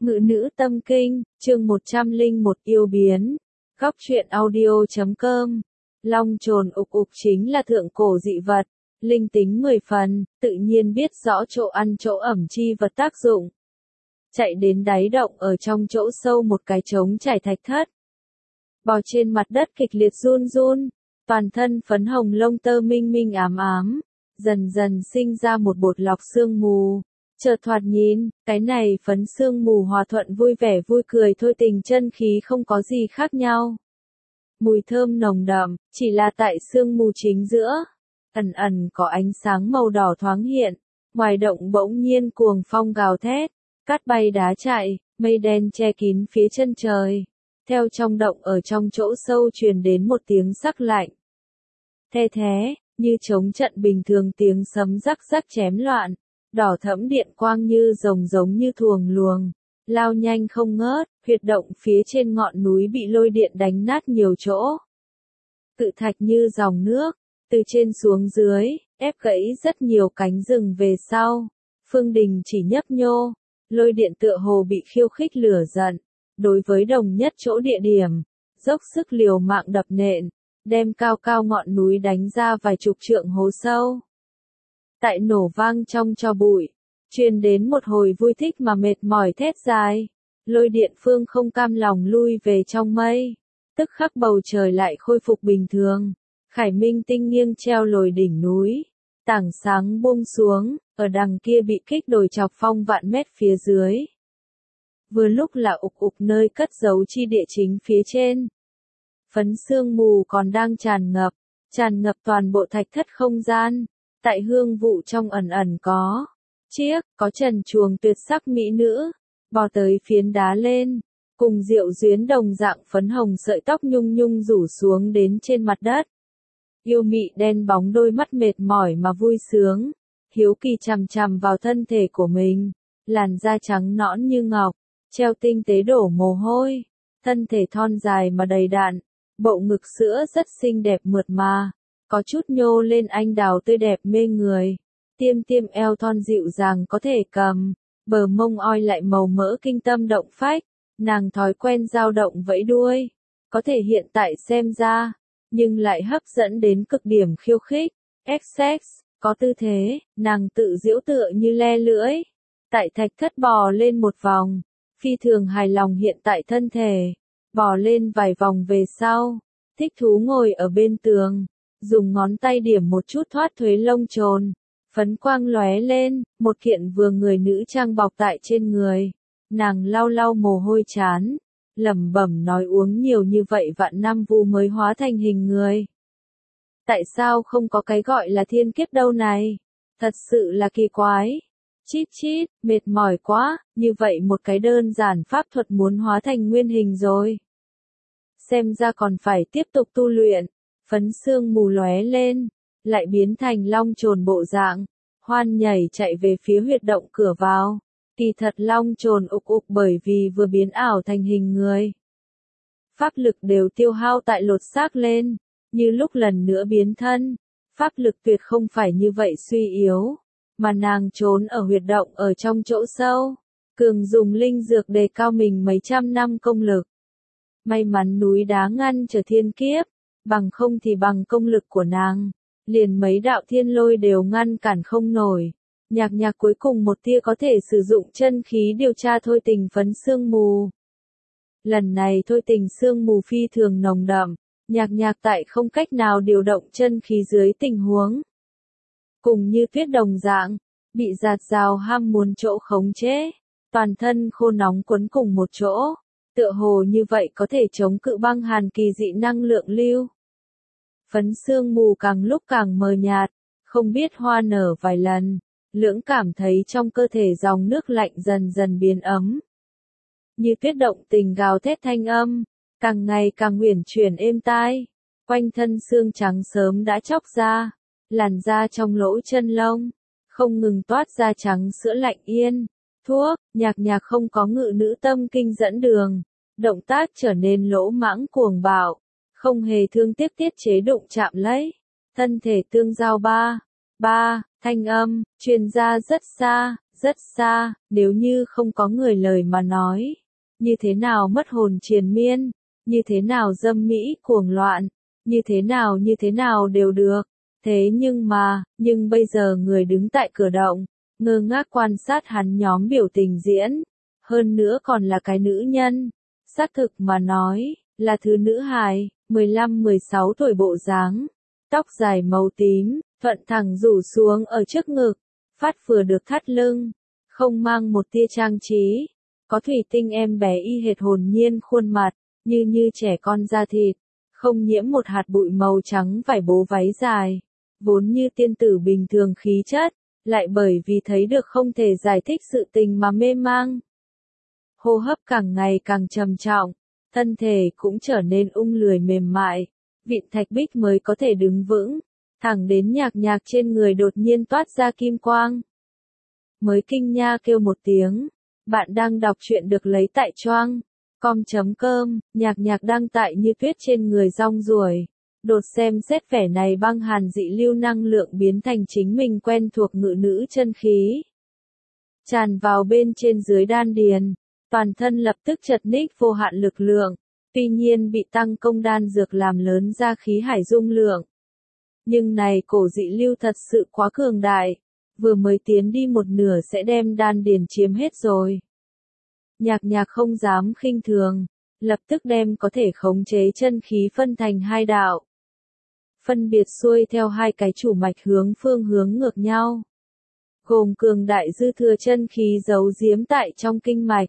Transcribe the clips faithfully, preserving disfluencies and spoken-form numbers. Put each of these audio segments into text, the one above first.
Ngự nữ tâm kinh, chương một trăm lẻ một yêu biến. Góc truyện audio chấm com. Long trồn ục ục chính là thượng cổ dị vật, linh tính mười phần, tự nhiên biết rõ chỗ ăn chỗ ẩm chi vật tác dụng. Chạy đến đáy động ở trong chỗ sâu một cái trống trải thạch thất. Bò trên mặt đất kịch liệt run run, toàn thân phấn hồng lông tơ minh minh ám ám, dần dần sinh ra một bột lọc sương mù. Chợt thoạt nhìn, cái này phấn sương mù hòa thuận vui vẻ vui cười thôi, tình chân khí không có gì khác nhau. Mùi thơm nồng đậm, chỉ là tại sương mù chính giữa, ẩn ẩn có ánh sáng màu đỏ thoáng hiện, ngoài động bỗng nhiên cuồng phong gào thét, cát bay đá chạy, mây đen che kín phía chân trời. Theo trong động ở trong chỗ sâu truyền đến một tiếng sắc lạnh. The thé, như trống trận bình thường, tiếng sấm rắc rắc chém loạn. Đỏ thẫm điện quang như rồng giống như thuồng luồng, lao nhanh không ngớt, huyệt động phía trên ngọn núi bị lôi điện đánh nát nhiều chỗ. Cự thạch như dòng nước, từ trên xuống dưới, ép gãy rất nhiều cánh rừng về sau. Phương đình chỉ nhấp nhô, lôi điện tựa hồ bị khiêu khích lửa giận, đối với đồng nhất chỗ địa điểm, dốc sức liều mạng đập nện, đem cao cao ngọn núi đánh ra vài chục trượng hố sâu. Tại nổ vang trong tro bụi, truyền đến một hồi vui thích mà mệt mỏi thét dài. Lôi điện phương không cam lòng lui về trong mây, tức khắc bầu trời lại khôi phục bình thường. Khải minh tinh nghiêng treo lồi đỉnh núi, tảng sáng buông xuống, ở đằng kia bị kích đồi chọc phong vạn mét phía dưới. Vừa lúc là ục ục nơi cất giấu chi địa chính phía trên. Phấn sương mù còn đang tràn ngập, tràn ngập toàn bộ thạch thất không gian. Tại hương vụ trong ẩn ẩn có chiếc, có trần chuồng tuyệt sắc mỹ nữ, bò tới phiến đá lên, cùng Diệu Duyến đồng dạng phấn hồng sợi tóc nhung nhung rủ xuống đến trên mặt đất. Yêu mị đen bóng đôi mắt mệt mỏi mà vui sướng, hiếu kỳ chằm chằm vào thân thể của mình, làn da trắng nõn như ngọc, treo tinh tế đổ mồ hôi, thân thể thon dài mà đầy đặn, bộ ngực sữa rất xinh đẹp mượt mà. Có chút nhô lên anh đào tươi đẹp mê người, tiêm tiêm eo thon dịu dàng có thể cầm, bờ mông oi lại màu mỡ kinh tâm động phách, nàng thói quen dao động vẫy đuôi, có thể hiện tại xem ra, nhưng lại hấp dẫn đến cực điểm khiêu khích, sex, có tư thế, nàng tự giễu tựa như le lưỡi, tại thạch thất bò lên một vòng, phi thường hài lòng hiện tại thân thể, bò lên vài vòng về sau, thích thú ngồi ở bên tường. Dùng ngón tay điểm một chút thoát thuế lông trồn, phấn quang lóe lên, một kiện vừa người nữ trang bọc tại trên người. Nàng lau lau mồ hôi chán, lẩm bẩm nói uống nhiều như vậy vạn năm vu mới hóa thành hình người. Tại sao không có cái gọi là thiên kiếp đâu này? Thật sự là kỳ quái. Chít chít, mệt mỏi quá, như vậy một cái đơn giản pháp thuật muốn hóa thành nguyên hình rồi. Xem ra còn phải tiếp tục tu luyện. Phấn sương mù lóe lên, lại biến thành long trồn bộ dạng, hoan nhảy chạy về phía huyệt động cửa vào. Kỳ thật long trồn ục ục bởi vì vừa biến ảo thành hình người. Pháp lực đều tiêu hao tại lột xác lên, như lúc lần nữa biến thân, pháp lực tuyệt không phải như vậy suy yếu, mà nàng trốn ở huyệt động ở trong chỗ sâu, cường dùng linh dược đề cao mình mấy trăm năm công lực. May mắn núi đá ngăn trở thiên kiếp. Bằng không thì bằng công lực của nàng, liền mấy đạo thiên lôi đều ngăn cản không nổi. Nhạc nhạc cuối cùng một tia có thể sử dụng chân khí điều tra thôi tình phấn sương mù. Lần này thôi tình sương mù phi thường nồng đậm, nhạc nhạc tại không cách nào điều động chân khí dưới tình huống. Cùng như tuyết đồng dạng, bị giạt rào ham muốn chỗ khống chế, toàn thân khô nóng quấn cùng một chỗ. Tựa hồ như vậy có thể chống cự băng hàn kỳ dị năng lượng lưu. Phấn sương mù càng lúc càng mờ nhạt, không biết hoa nở vài lần, lưỡng cảm thấy trong cơ thể dòng nước lạnh dần dần biến ấm. Như tuyết động tình gào thét thanh âm, càng ngày càng uyển chuyển êm tai, quanh thân xương trắng sớm đã chóc ra, làn da trong lỗ chân lông, không ngừng toát ra trắng sữa lạnh yên. Thuốc, nhạc nhạc không có ngự nữ tâm kinh dẫn đường, động tác trở nên lỗ mãng cuồng bạo, không hề thương tiếc tiết chế đụng chạm lấy, thân thể tương giao ba, ba, thanh âm, truyền ra rất xa, rất xa, nếu như không có người lời mà nói. Như thế nào mất hồn triền miên, như thế nào dâm mỹ cuồng loạn, như thế nào như thế nào đều được. Thế nhưng mà, nhưng bây giờ người đứng tại cửa động, ngơ ngác quan sát hắn nhóm biểu tình diễn. Hơn nữa còn là cái nữ nhân. Xác thực mà nói, là thứ nữ hài, mười lăm mười sáu tuổi bộ dáng. Tóc dài màu tím, thuận thẳng rủ xuống ở trước ngực, phát vừa được thắt lưng, không mang một tia trang trí. Có thủy tinh em bé y hệt hồn nhiên khuôn mặt, như như trẻ con da thịt, không nhiễm một hạt bụi màu trắng vải bố váy dài, vốn như tiên tử bình thường khí chất, lại bởi vì thấy được không thể giải thích sự tình mà mê mang. Hô hấp càng ngày càng trầm trọng, thân thể cũng trở nên ung lười mềm mại, vịn thạch bích mới có thể đứng vững, thẳng đến nhạc nhạc trên người đột nhiên toát ra kim quang. Mới kinh nha kêu một tiếng, bạn đang đọc truyện được lấy tại choang, com chấm com, nhạc nhạc đang tại như tuyết trên người rong ruổi. Đột xem xét vẻ này băng hàn dị lưu năng lượng biến thành chính mình quen thuộc ngự nữ chân khí. Tràn vào bên trên dưới đan điền, toàn thân lập tức chật ních vô hạn lực lượng, tuy nhiên bị tăng công đan dược làm lớn ra khí hải dung lượng. Nhưng này cổ dị lưu thật sự quá cường đại, vừa mới tiến đi một nửa sẽ đem đan điền chiếm hết rồi. Nhạc nhạc không dám khinh thường, lập tức đem có thể khống chế chân khí phân thành hai đạo. Phân biệt xuôi theo hai cái chủ mạch hướng phương hướng ngược nhau. Gồm cường đại dư thừa chân khí giấu giếm tại trong kinh mạch.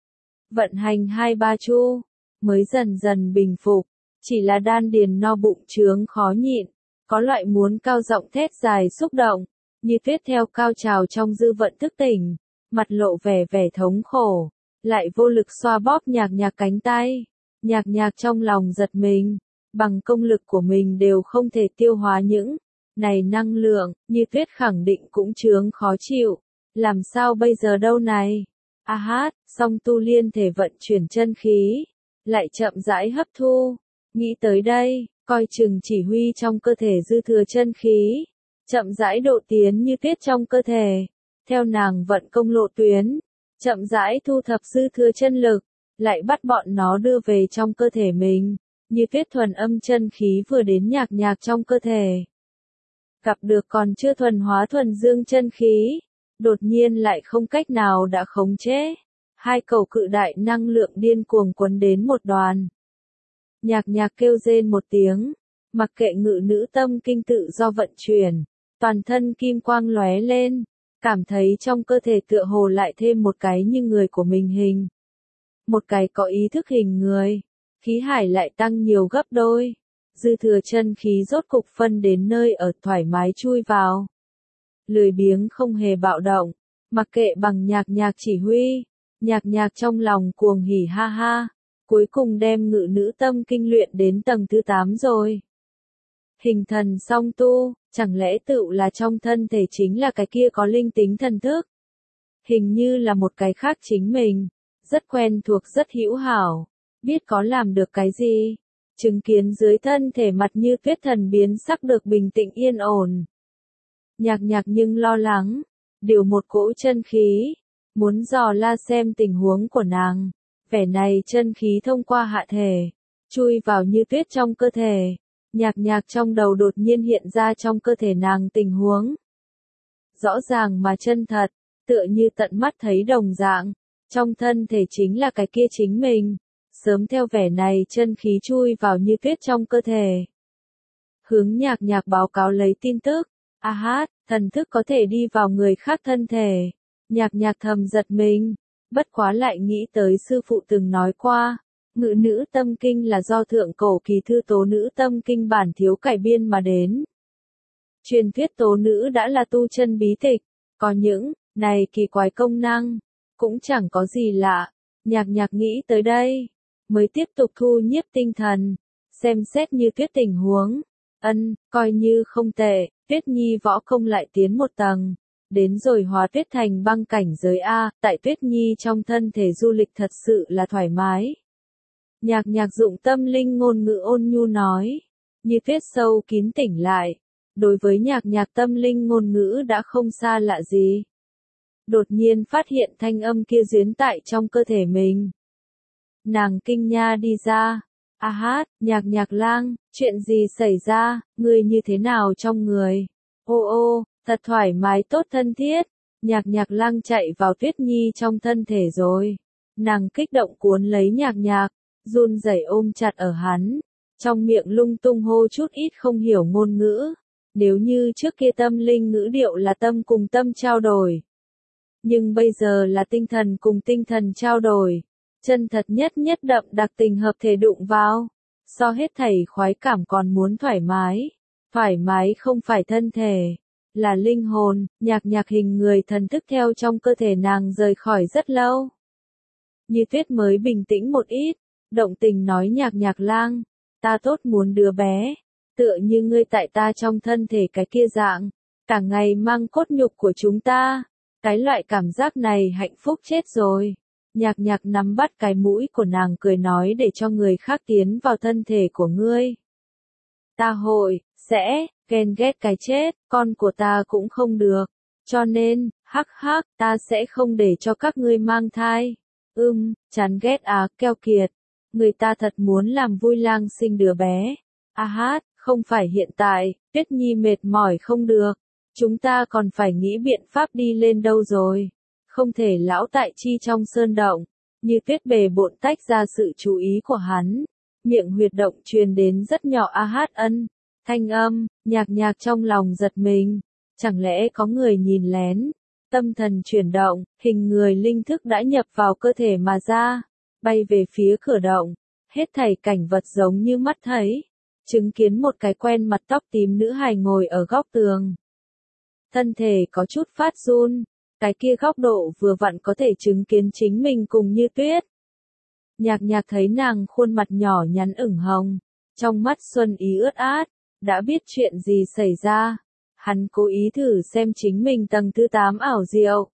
Vận hành hai ba chu, mới dần dần bình phục, chỉ là đan điền no bụng trướng khó nhịn, có loại muốn cao giọng thét dài xúc động, như tuyết theo cao trào trong dư vận thức tỉnh, mặt lộ vẻ vẻ thống khổ, lại vô lực xoa bóp nhạc nhạc cánh tay, nhạc nhạc trong lòng giật mình, bằng công lực của mình đều không thể tiêu hóa những này năng lượng, như tuyết khẳng định cũng trướng khó chịu, làm sao bây giờ đâu này? A hát, song tu liên thể vận chuyển chân khí, lại chậm rãi hấp thu, nghĩ tới đây, coi chừng chỉ huy trong cơ thể dư thừa chân khí, chậm rãi độ tiến như tuyết trong cơ thể, theo nàng vận công lộ tuyến, chậm rãi thu thập dư thừa chân lực, lại bắt bọn nó đưa về trong cơ thể mình, như tuyết thuần âm chân khí vừa đến nhạc nhạc trong cơ thể. Gặp được còn chưa thuần hóa thuần dương chân khí, đột nhiên lại không cách nào đã khống chế. Hai cầu cự đại năng lượng điên cuồng quấn đến một đoàn. Nhạc nhạc kêu rên một tiếng, mặc kệ ngự nữ tâm kinh tự do vận chuyển, toàn thân kim quang lóe lên, cảm thấy trong cơ thể tựa hồ lại thêm một cái như người của mình hình. Một cái có ý thức hình người, khí hải lại tăng nhiều gấp đôi, dư thừa chân khí rốt cục phân đến nơi ở thoải mái chui vào. Lười biếng không hề bạo động, mặc kệ bằng nhạc nhạc chỉ huy, nhạc nhạc trong lòng cuồng hỉ ha ha, cuối cùng đem ngự nữ tâm kinh luyện đến tầng thứ tám rồi. Hình thần song tu, chẳng lẽ tựu là trong thân thể chính là cái kia có linh tính thần thức? Hình như là một cái khác chính mình, rất quen thuộc rất hữu hảo, biết có làm được cái gì, chứng kiến dưới thân thể mặt như tuyết thần biến sắc được bình tĩnh yên ổn. Nhạc nhạc nhưng lo lắng, điều một cỗ chân khí, muốn dò la xem tình huống của nàng, vẻ này chân khí thông qua hạ thể, chui vào như tuyết trong cơ thể, nhạc nhạc trong đầu đột nhiên hiện ra trong cơ thể nàng tình huống. Rõ ràng mà chân thật, tựa như tận mắt thấy đồng dạng, trong thân thể chính là cái kia chính mình, sớm theo vẻ này chân khí chui vào như tuyết trong cơ thể. Hướng nhạc nhạc báo cáo lấy tin tức, a hát, thần thức có thể đi vào người khác thân thể. Nhạc nhạc thầm giật mình, bất quá lại nghĩ tới sư phụ từng nói qua, ngự nữ tâm kinh là do thượng cổ kỳ thư tố nữ tâm kinh bản thiếu cải biên mà đến. Truyền thuyết tố nữ đã là tu chân bí tịch, có những này kỳ quái công năng, cũng chẳng có gì lạ. Nhạc nhạc nghĩ tới đây, mới tiếp tục thu nhiếp tinh thần, xem xét như tuyết tình huống. Ân, coi như không tệ, Tuyết Nhi võ công lại tiến một tầng, đến rồi hóa tuyết thành băng cảnh giới A, tại Tuyết Nhi trong thân thể du lịch thật sự là thoải mái. Nhạc nhạc dụng tâm linh ngôn ngữ ôn nhu nói, như tuyết sâu kín tỉnh lại, đối với nhạc nhạc tâm linh ngôn ngữ đã không xa lạ gì. đột nhiên phát hiện thanh âm kia duyến tại trong cơ thể mình. Nàng kinh nha đi ra. A hát, Nhạc Nhạc Lang, chuyện gì xảy ra, ngươi như thế nào trong người? Ô ô, thật thoải mái tốt thân thiết. Nhạc Nhạc Lang chạy vào Tuyết Nhi trong thân thể rồi. Nàng kích động cuốn lấy Nhạc Nhạc, run rẩy ôm chặt ở hắn, trong miệng lung tung hô chút ít không hiểu ngôn ngữ. Nếu như trước kia tâm linh ngữ điệu là tâm cùng tâm trao đổi, nhưng bây giờ là tinh thần cùng tinh thần trao đổi. Chân thật nhất nhất đậm đặc tình hợp thể đụng vào. So hết thảy khoái cảm còn muốn thoải mái. Thoải mái không phải thân thể, là linh hồn. Nhạc Nhạc hình người thần thức theo trong cơ thể nàng rời khỏi rất lâu. Như Tuyết mới bình tĩnh một ít, động tình nói Nhạc Nhạc Lang, ta tốt muốn đứa bé, tựa như ngươi tại ta trong thân thể cái kia dạng, cả ngày mang cốt nhục của chúng ta. Cái loại cảm giác này hạnh phúc chết rồi. Nhạc Nhạc nắm bắt cái mũi của nàng cười nói để cho người khác tiến vào thân thể của ngươi. Ta hội, sẽ, ghen ghét cái chết, con của ta cũng không được. Cho nên, hắc hắc, ta sẽ không để cho các ngươi mang thai. Ưm, chán ghét á, keo kiệt. Người ta thật muốn làm vui lang sinh đứa bé. A hát, không phải hiện tại, Tuyết Nhi mệt mỏi không được. Chúng ta còn phải nghĩ biện pháp đi lên đâu rồi. Không thể lão tại chi trong sơn động. Như Tuyết bề bộn tách ra sự chú ý của hắn. Miệng huyệt động truyền đến rất nhỏ a hát ân. Thanh âm, Nhạc Nhạc trong lòng giật mình. Chẳng lẽ có người nhìn lén? Tâm thần chuyển động, hình người linh thức đã nhập vào cơ thể mà ra. Bay về phía cửa động. Hết thảy cảnh vật giống như mắt thấy. Chứng kiến một cái quen mặt tóc tím nữ hài ngồi ở góc tường. Thân thể có chút phát run. Cái kia góc độ vừa vặn có thể chứng kiến chính mình cùng Như Tuyết. Nhạc Nhạc thấy nàng khuôn mặt nhỏ nhắn ửng hồng, trong mắt xuân ý ướt át, đã biết chuyện gì xảy ra. Hắn cố ý thử xem chính mình tầng thứ tám ảo diệu.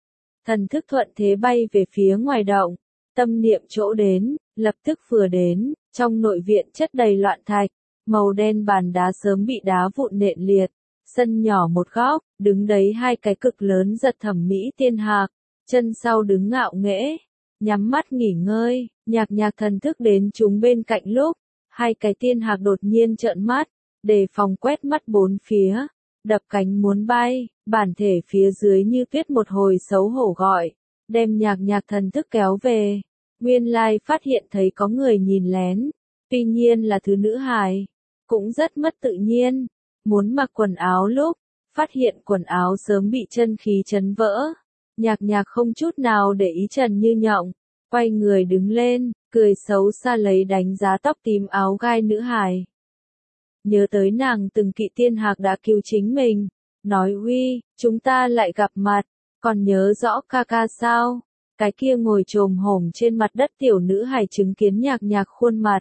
Thần thức thuận thế bay về phía ngoài động, tâm niệm chỗ đến, lập tức vừa đến, trong nội viện chất đầy loạn thạch, màu đen bàn đá sớm bị đá vụn nện liệt. Sân nhỏ một góc, đứng đấy hai cái cực lớn giật thẩm mỹ tiên hạc, chân sau đứng ngạo nghễ, nhắm mắt nghỉ ngơi. Nhạc Nhạc thần thức đến chúng bên cạnh lúc, hai cái tiên hạc đột nhiên trợn mắt, đề phòng quét mắt bốn phía, đập cánh muốn bay, bản thể phía dưới Như Tuyết một hồi xấu hổ gọi, đem Nhạc Nhạc thần thức kéo về. Nguyên lai phát hiện thấy có người nhìn lén, tuy nhiên là thứ nữ hài, cũng rất mất tự nhiên. Muốn mặc quần áo lúc, phát hiện quần áo sớm bị chân khí chấn vỡ. Nhạc Nhạc không chút nào để ý Trần Như Nhộng, quay người đứng lên, cười xấu xa lấy đánh giá tóc tím áo gai nữ hài. Nhớ tới nàng từng kỵ tiên hạc đã cứu chính mình, nói uy, chúng ta lại gặp mặt, còn nhớ rõ ca ca sao? Cái kia ngồi chồm hổm trên mặt đất tiểu nữ hài chứng kiến Nhạc Nhạc khuôn mặt.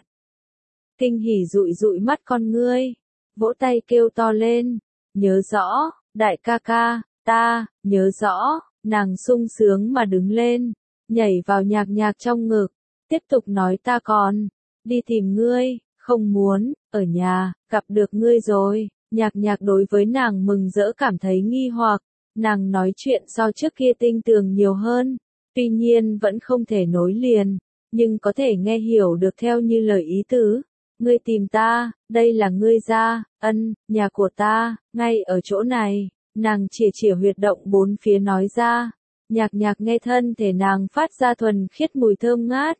Kinh hỉ dụi dụi mắt con ngươi. Vỗ tay kêu to lên, nhớ rõ, đại ca ca, ta, nhớ rõ, nàng sung sướng mà đứng lên, nhảy vào Nhạc Nhạc trong ngực, tiếp tục nói ta còn, đi tìm ngươi, không muốn, ở nhà, gặp được ngươi rồi. Nhạc Nhạc đối với nàng mừng rỡ cảm thấy nghi hoặc, nàng nói chuyện so trước kia tinh tường nhiều hơn, tuy nhiên vẫn không thể nối liền, nhưng có thể nghe hiểu được theo như lời ý tứ. Ngươi tìm ta, đây là ngươi ra, ân, nhà của ta, ngay ở chỗ này. Nàng chìa chìa huyệt động bốn phía nói ra. Nhạc Nhạc nghe thân thể nàng phát ra thuần khiết mùi thơm ngát.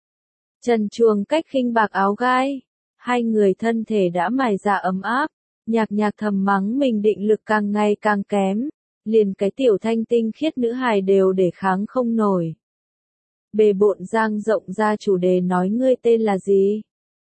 Trần truồng cách khinh bạc áo gai, hai người thân thể đã mài dạ ấm áp. Nhạc Nhạc thầm mắng mình định lực càng ngày càng kém, liền cái tiểu thanh tinh khiết nữ hài đều để kháng không nổi. Bề bộn giang rộng ra chủ đề nói ngươi tên là gì?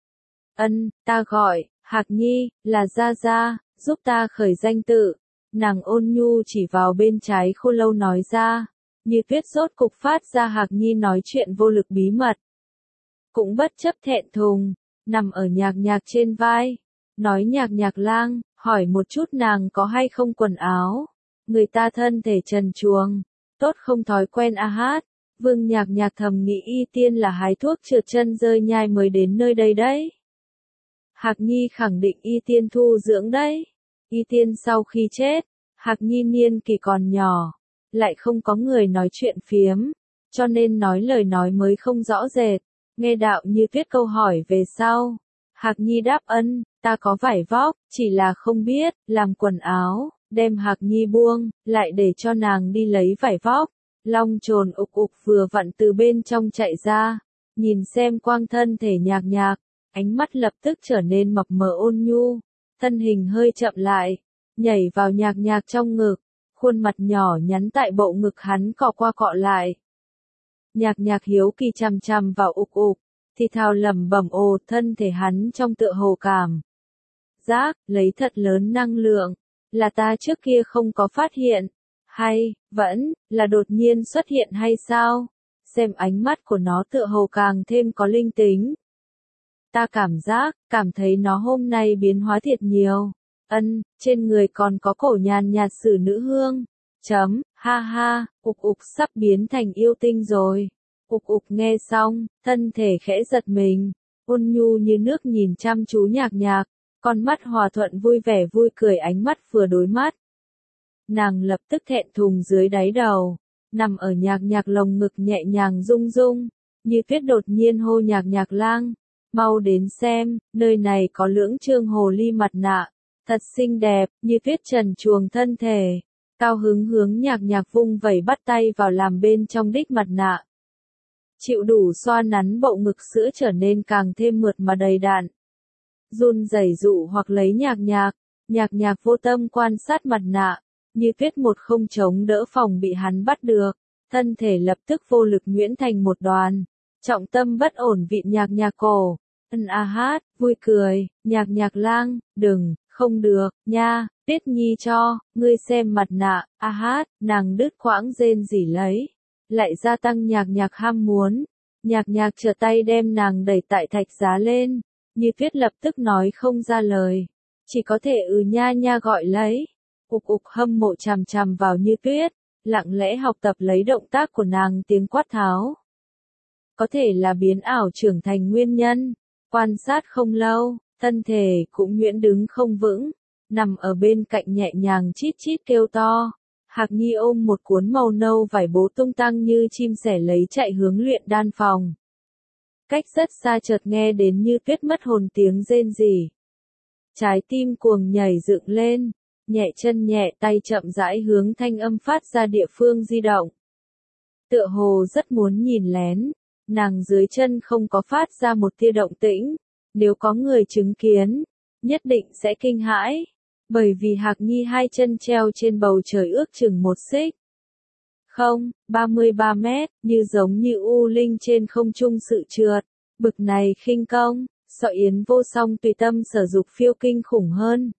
Ân, ta gọi, Hạc Nhi, là Gia Gia, giúp ta khởi danh tự. Nàng ôn nhu chỉ vào bên trái khô lâu nói ra. Như Tuyết rốt cục phát ra Hạc Nhi nói chuyện vô lực bí mật. Cũng bất chấp thẹn thùng, nằm ở Nhạc Nhạc trên vai. Nói Nhạc Nhạc Lang, hỏi một chút nàng có hay không quần áo. Người ta thân thể trần truồng, tốt không thói quen a hát. Vương Nhạc Nhạc thầm nghĩ y tiên là hái thuốc trượt chân rơi nhai mới đến nơi đây đấy. Hạc Nhi khẳng định y tiên thu dưỡng đấy. Y tiên sau khi chết, Hạc Nhi niên kỳ còn nhỏ, lại không có người nói chuyện phiếm, cho nên nói lời nói mới không rõ rệt. Nghe Đạo Như Tuyết câu hỏi về sau, Hạc Nhi đáp ân, ta có vải vóc, chỉ là không biết, làm quần áo, đem Hạc Nhi buông, lại để cho nàng đi lấy vải vóc. Long Trồn ục ục vừa vặn từ bên trong chạy ra, nhìn xem quang thân thể Nhạc Nhạc, ánh mắt lập tức trở nên mập mờ ôn nhu, thân hình hơi chậm lại, nhảy vào Nhạc Nhạc trong ngực, khuôn mặt nhỏ nhắn tại bộ ngực hắn cọ qua cọ lại. Nhạc Nhạc hiếu kỳ chằm chằm vào ục ục, thì thào lẩm bẩm ồ, thân thể hắn trong tựa hồ cảm giác lấy thật lớn năng lượng, là ta trước kia không có phát hiện, hay vẫn là đột nhiên xuất hiện hay sao? Xem ánh mắt của nó tựa hồ càng thêm có linh tính. Ta cảm giác, cảm thấy nó hôm nay biến hóa thiệt nhiều. Ân, trên người còn có cổ nhàn nhạt sử nữ hương. Chấm, ha ha, ục ục sắp biến thành yêu tinh rồi. Ục ục nghe xong, thân thể khẽ giật mình, ôn nhu như nước nhìn chăm chú Nhạc Nhạc, con mắt hòa thuận vui vẻ vui cười, ánh mắt vừa đối mắt. Nàng lập tức thẹn thùng dưới đáy đầu, nằm ở Nhạc Nhạc lồng ngực nhẹ nhàng rung rung, Như Tuyết đột nhiên hô Nhạc Nhạc lang, mau đến xem, nơi này có lưỡng trương hồ ly mặt nạ, thật xinh đẹp. Như Tuyết trần truồng thân thể, cao hứng hướng Nhạc Nhạc vung vẩy bắt tay vào làm bên trong đích mặt nạ. Chịu đủ xoa nắn bộ ngực sữa trở nên càng thêm mượt mà đầy đặn. Run rẩy dụ hoặc lấy Nhạc Nhạc, Nhạc Nhạc vô tâm quan sát mặt nạ, Như Tuyết một không chống đỡ phòng bị hắn bắt được, thân thể lập tức vô lực nhuyễn thành một đoàn, trọng tâm bất ổn vịn Nhạc Nhạc cổ. Ân a hát, vui cười, Nhạc Nhạc lang, đừng, không được, nha, Tuyết Nhi cho, ngươi xem mặt nạ, a hát, nàng đứt quãng rên rỉ lấy, lại gia tăng Nhạc Nhạc ham muốn. Nhạc Nhạc trở tay đem nàng đẩy tại thạch giá lên, Như Tuyết lập tức nói không ra lời, chỉ có thể ừ nha nha gọi lấy. Ục ục hâm mộ chằm chằm vào Như Tuyết, lặng lẽ học tập lấy động tác của nàng tiếng quát tháo. Có thể là biến ảo trưởng thành nguyên nhân, quan sát không lâu, thân thể cũng nhuyễn đứng không vững, nằm ở bên cạnh nhẹ nhàng chít chít kêu to. Hạc Nhi ôm một cuốn màu nâu vải bố tung tăng như chim sẻ lấy chạy hướng luyện đan phòng. Cách rất xa chợt nghe đến Như Tuyết mất hồn tiếng rên rỉ. Trái tim cuồng nhảy dựng lên, nhẹ chân nhẹ tay chậm rãi hướng thanh âm phát ra địa phương di động. Tựa hồ rất muốn nhìn lén, nàng dưới chân không có phát ra một tia động tĩnh, nếu có người chứng kiến, nhất định sẽ kinh hãi. Bởi vì Hạc Nhi hai chân treo trên bầu trời ước chừng một xích. Không, ba mươi ba mét, như giống như u linh trên không trung sự trượt. Bực này khinh công, Sợ Yến vô song tùy tâm sở dục phiêu kinh khủng hơn.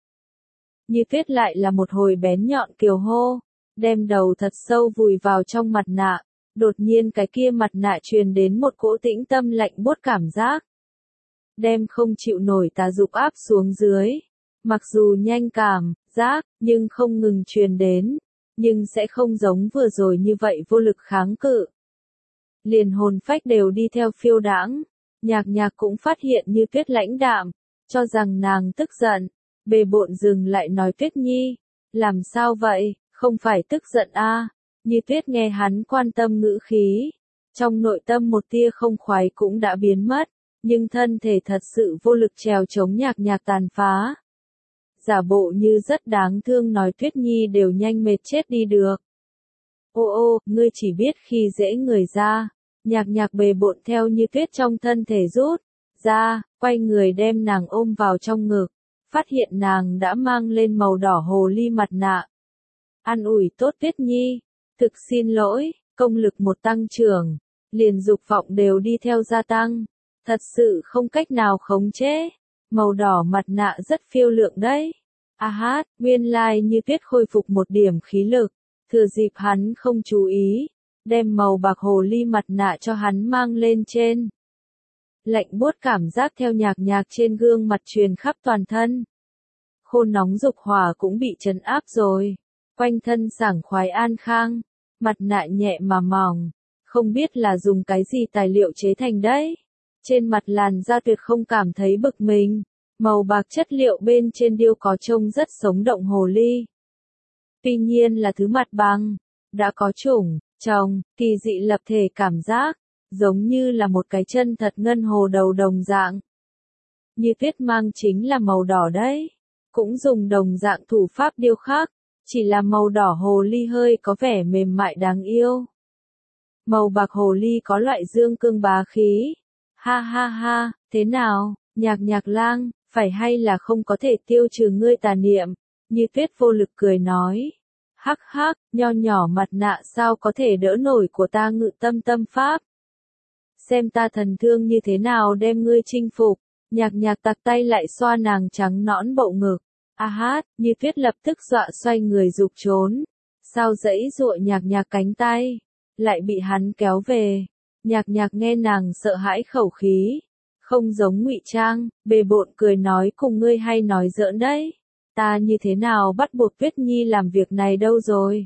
Như Tuyết lại là một hồi bén nhọn kiều hô, đem đầu thật sâu vùi vào trong mặt nạ. Đột nhiên cái kia mặt nạ truyền đến một cỗ tĩnh tâm lạnh buốt cảm giác. Đem không chịu nổi tà dục áp xuống dưới. Mặc dù nhanh cảm, giác, nhưng không ngừng truyền đến, nhưng sẽ không giống vừa rồi như vậy vô lực kháng cự. Liền hồn phách đều đi theo phiêu đãng, Nhạc Nhạc cũng phát hiện Như Tuyết lãnh đạm, cho rằng nàng tức giận, bề bộn dừng lại nói Tuyết Nhi, làm sao vậy, không phải tức giận a? À? Như Tuyết nghe hắn quan tâm ngữ khí, trong nội tâm một tia không khoái cũng đã biến mất, nhưng thân thể thật sự vô lực trèo chống Nhạc Nhạc tàn phá. Giả bộ như rất đáng thương nói Tuyết Nhi đều nhanh mệt chết đi được. Ô ô, ngươi chỉ biết khi dễ người ra. Nhạc Nhạc bề bộn theo Như Tuyết trong thân thể rút ra, quay người đem nàng ôm vào trong ngực, phát hiện nàng đã mang lên màu đỏ hồ ly mặt nạ. An ủi tốt Tuyết Nhi, thực xin lỗi, công lực một tăng trưởng, liền dục vọng đều đi theo gia tăng, thật sự không cách nào khống chế. Màu đỏ mặt nạ rất phiêu lượng đấy. A hát, nguyên lai like Như Tuyết khôi phục một điểm khí lực, thừa dịp hắn không chú ý, đem màu bạc hồ ly mặt nạ cho hắn mang lên trên. Lạnh buốt cảm giác theo Nhạc Nhạc trên gương mặt truyền khắp toàn thân. Khôn nóng dục hỏa cũng bị trấn áp rồi, quanh thân sảng khoái an khang, mặt nạ nhẹ mà mỏng, không biết là dùng cái gì tài liệu chế thành đấy. Trên mặt làn da tuyệt không cảm thấy bực mình. Màu bạc chất liệu bên trên điêu có trông rất sống động hồ ly. Tuy nhiên là thứ mặt bằng, đã có chủng, chồng, kỳ dị lập thể cảm giác, giống như là một cái chân thật ngân hồ đầu đồng dạng. Như tuyết mang chính là màu đỏ đấy, cũng dùng đồng dạng thủ pháp điêu khắc, chỉ là màu đỏ hồ ly hơi có vẻ mềm mại đáng yêu. Màu bạc hồ ly có loại dương cương bá khí. Ha ha ha, thế nào, Nhạc Nhạc Lang, phải hay là không có thể tiêu trừ ngươi tà niệm? Như tuyết vô lực cười nói. Hắc hắc, nho nhỏ mặt nạ sao có thể đỡ nổi của ta ngự tâm tâm pháp? Xem ta thần thương như thế nào đem ngươi chinh phục. Nhạc Nhạc tặc tay lại xoa nàng trắng nõn bộ ngực. A hát, Như tuyết lập tức dọa xoay người rục trốn. Sao dãy dụa Nhạc Nhạc cánh tay, lại bị hắn kéo về. Nhạc Nhạc nghe nàng sợ hãi khẩu khí, không giống ngụy trang, bề bộn cười nói cùng ngươi hay nói giỡn đấy. Ta như thế nào bắt buộc Tuyết Nhi làm việc này đâu rồi?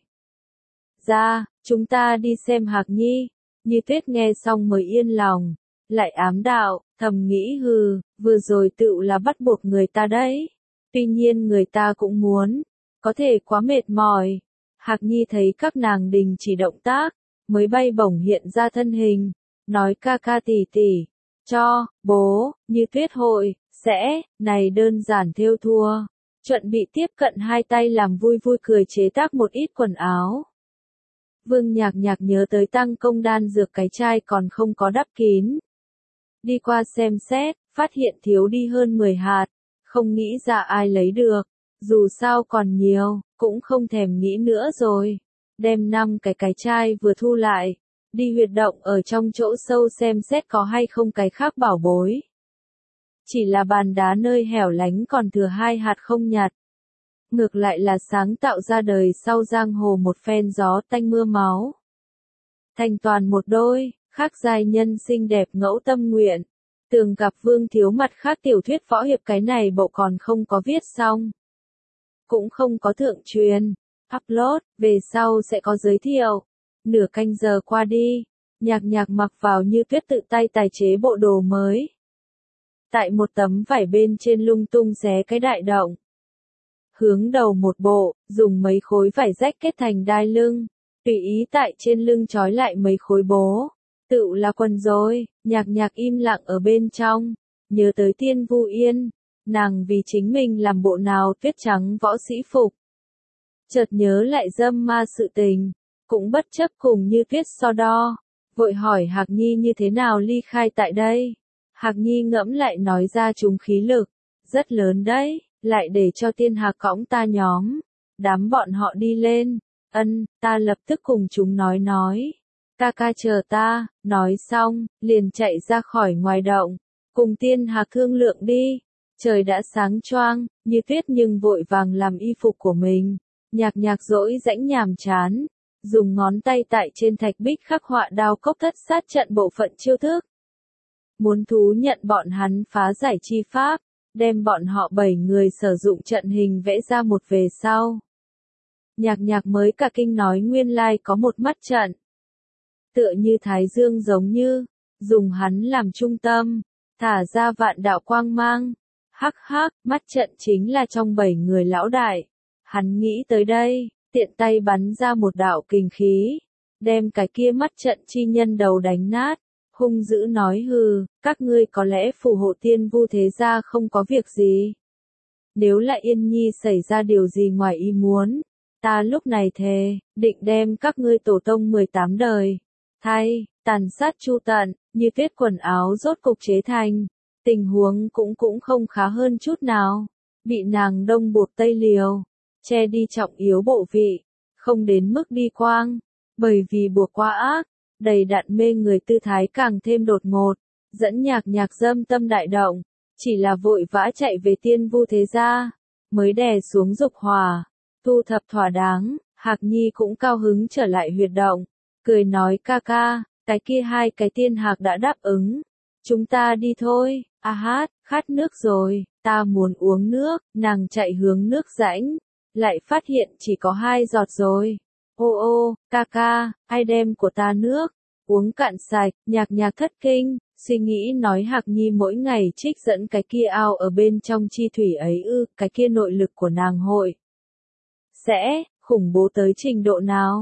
Ra, chúng ta đi xem Hạc Nhi. Như Tuyết nghe xong mới yên lòng, lại ám đạo, thầm nghĩ hừ, vừa rồi tựu là bắt buộc người ta đấy. Tuy nhiên người ta cũng muốn, có thể quá mệt mỏi. Hạc Nhi thấy các nàng đình chỉ động tác, mới bay bổng hiện ra thân hình, nói ca ca tỷ tỷ, cho, bố, Như Tuyết hội, sẽ, này đơn giản thêu thua, chuẩn bị tiếp cận hai tay làm vui vui cười chế tác một ít quần áo. Vương Nhạc Nhạc nhớ tới tăng công đan dược cái chai còn không có đắp kín. Đi qua xem xét, phát hiện thiếu đi hơn mười hạt, không nghĩ ra ai lấy được, dù sao còn nhiều, cũng không thèm nghĩ nữa rồi. Đem năm cái cái chai vừa thu lại, đi huyệt động ở trong chỗ sâu xem xét có hay không cái khác bảo bối. Chỉ là bàn đá nơi hẻo lánh còn thừa hai hạt không nhặt. Ngược lại là sáng tạo ra đời sau giang hồ một phen gió tanh mưa máu. Thành toàn một đôi, khác giai nhân xinh đẹp ngẫu tâm nguyện. Tường gặp Vương Thiếu mặt khác tiểu thuyết võ hiệp cái này bộ còn không có viết xong. Cũng không có thượng truyền. Upload, về sau sẽ có giới thiệu. Nửa canh giờ qua đi, Nhạc Nhạc mặc vào Như Tuyết tự tay tài chế bộ đồ mới. Tại một tấm vải bên trên lung tung xé cái đại động. Hướng đầu một bộ, dùng mấy khối vải rách kết thành đai lưng, tùy ý tại trên lưng trói lại mấy khối bố. Tựu là quần rồi. Nhạc Nhạc im lặng ở bên trong, nhớ tới Tiên Vu Yên, nàng vì chính mình làm bộ nào tuyết trắng võ sĩ phục. Chợt nhớ lại dâm ma sự tình, cũng bất chấp cùng Như Tuyết so đo, vội hỏi Hạc Nhi như thế nào ly khai tại đây. Hạc Nhi ngẫm lại nói ra chúng khí lực, rất lớn đấy, lại để cho Tiên Hạc cõng ta nhóm, đám bọn họ đi lên, ân, ta lập tức cùng chúng nói nói. Ca ca chờ ta, nói xong, liền chạy ra khỏi ngoài động, cùng Tiên Hạc thương lượng đi. Trời đã sáng choang, Như Tuyết nhưng vội vàng làm y phục của mình. Nhạc Nhạc dỗi rãnh nhàm chán, dùng ngón tay tại trên thạch bích khắc họa đao cốc thất sát trận bộ phận chiêu thức. Muốn thú nhận bọn hắn phá giải chi pháp, đem bọn họ bảy người sử dụng trận hình vẽ ra một về sau. Nhạc Nhạc mới cả kinh nói nguyên lai có một mắt trận. Tựa như Thái Dương giống như, dùng hắn làm trung tâm, thả ra vạn đạo quang mang. Hắc hắc, mắt trận chính là trong bảy người lão đại. Hắn nghĩ tới đây, tiện tay bắn ra một đạo kình khí, đem cái kia mắt trận chi nhân đầu đánh nát, hung dữ nói hừ, các ngươi có lẽ phù hộ Tiên Vu thế gia không có việc gì. Nếu lại Yên Nhi xảy ra điều gì ngoài ý muốn, ta lúc này thề, định đem các ngươi tổ tông mười tám đời, thay, tàn sát chu tận, Như Tuyết quần áo rốt cục chế thành. Tình huống cũng cũng không khá hơn chút nào, bị nàng đông buộc tây liều, che đi trọng yếu bộ vị, không đến mức đi quang, bởi vì buộc quá ác, đầy đặn mê người tư thái càng thêm đột ngột, dẫn Nhạc Nhạc dâm tâm đại động, chỉ là vội vã chạy về Tiên Vu thế gia, mới đè xuống dục hỏa, thu thập thỏa đáng. Hạc Nhi cũng cao hứng trở lại huyệt động, cười nói ca ca, cái kia hai cái tiên hạc đã đáp ứng. Chúng ta đi thôi. A hát, khát nước rồi, ta muốn uống nước. Nàng chạy hướng nước rãnh, lại phát hiện chỉ có hai giọt rồi. Ô ô, ca ca, ai đem của ta nước, uống cạn sạch. Nhạc Nhạc thất kinh, suy nghĩ nói Hạc Nhi mỗi ngày trích dẫn cái kia ao ở bên trong chi thủy ấy ư, cái kia nội lực của nàng hội sẽ khủng bố tới trình độ nào.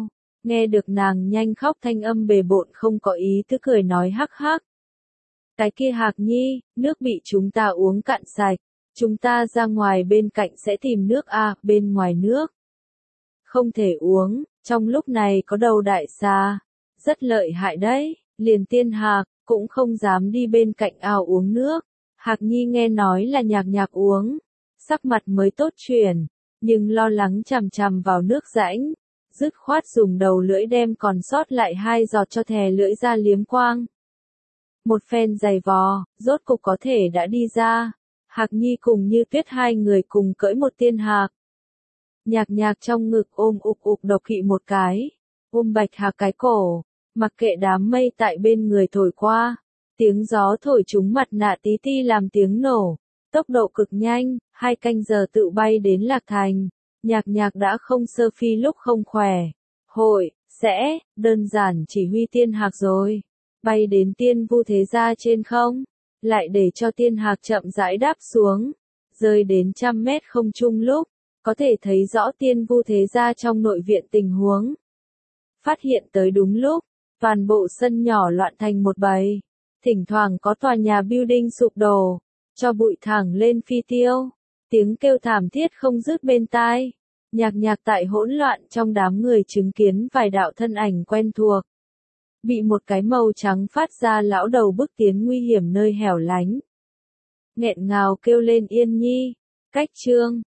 Nghe được nàng nhanh khóc thanh âm bề bộn không có ý tứ cười nói hắc hắc. Cái kia Hạc Nhi, nước bị chúng ta uống cạn sạch. Chúng ta ra ngoài bên cạnh sẽ tìm nước à, bên ngoài nước. Không thể uống, trong lúc này có đầu đại xà. Rất lợi hại đấy, liền tiên Hạc, cũng không dám đi bên cạnh ao uống nước. Hạc Nhi nghe nói là nhạc nhạc uống. Sắc mặt mới tốt chuyển, nhưng lo lắng chằm chằm vào nước rãnh. Dứt khoát dùng đầu lưỡi đem còn sót lại hai giọt cho thè lưỡi ra liếm quang. Một phen giày vò, rốt cục có thể đã đi ra. Hạc Nhi cùng Như Tuyết hai người cùng cưỡi một tiên hạc. Nhạc nhạc trong ngực ôm ục ục độc khị một cái, ôm Bạch Hạc cái cổ, mặc kệ đám mây tại bên người thổi qua. Tiếng gió thổi trúng mặt nạ tí ti làm tiếng nổ, tốc độ cực nhanh, hai canh giờ tự bay đến Lạc Thành. Nhạc nhạc đã không sơ phi lúc không khỏe. Hội, sẽ, đơn giản chỉ huy tiên hạc rồi. Bay đến tiên vu thế gia trên không, lại để cho tiên hạc chậm rãi đáp xuống, rơi đến trăm mét không trung lúc, có thể thấy rõ tiên vu thế gia trong nội viện tình huống. Phát hiện tới đúng lúc, toàn bộ sân nhỏ loạn thành một bầy, thỉnh thoảng có tòa nhà building sụp đổ, cho bụi thẳng lên phi tiêu, tiếng kêu thảm thiết không dứt bên tai. Nhạc nhạc tại hỗn loạn trong đám người chứng kiến vài đạo thân ảnh quen thuộc. Bị một cái màu trắng phát ra lão đầu bước tiến nguy hiểm nơi hẻo lánh. Nghẹn ngào kêu lên Yên Nhi, cách chương.